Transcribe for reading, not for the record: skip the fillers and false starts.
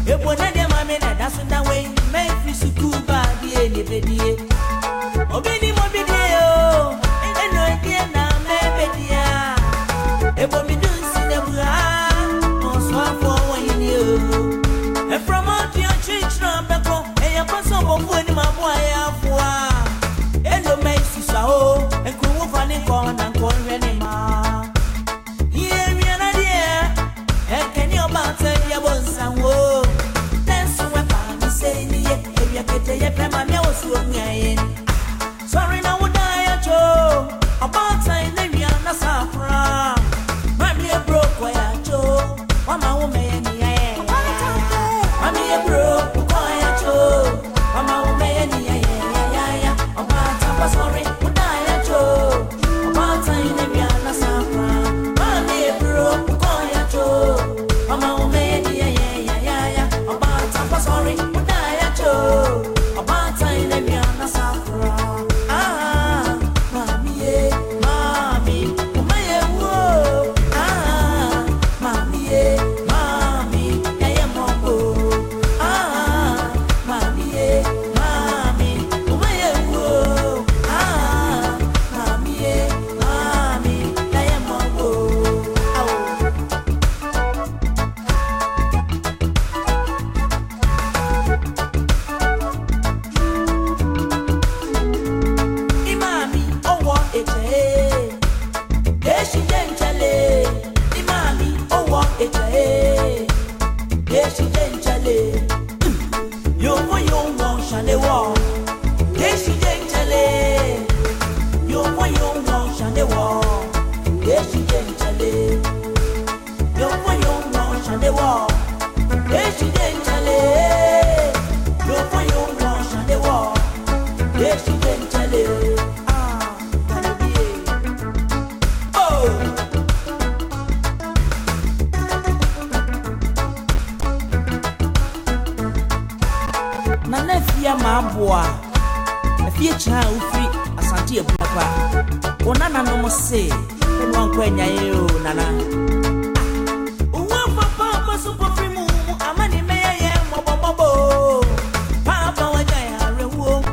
ebona de mame na da so na we me fi suku ba die ne bedie obini mo bidie o eno die na me bedia ebo mi dun sinebua no so afo wani o e from out your church na beko e ya paso bo fu ni ma bo ya afo a eno me sisa o e ku wo fa ni ko na ko re ni ma ye mi na die e keni oba te ya bo sanwo dance we pa mi say ni ye e ya kete ye pe ma me o su nyayin sorry na wo die ya cho about time na mi na safra ma mi e broke wa ya cho mama wo me ni ye ma mi e broke wa ya cho mama wo me ni ye ya about time sorry wo die ya cho about time na mi na safra ma mi e broke wa ya cho mama wo me ni ye ya about time sorry wo die ya cho about time na mi na safra Asante ebua kwa onana no mo se eno anko enyaye o nana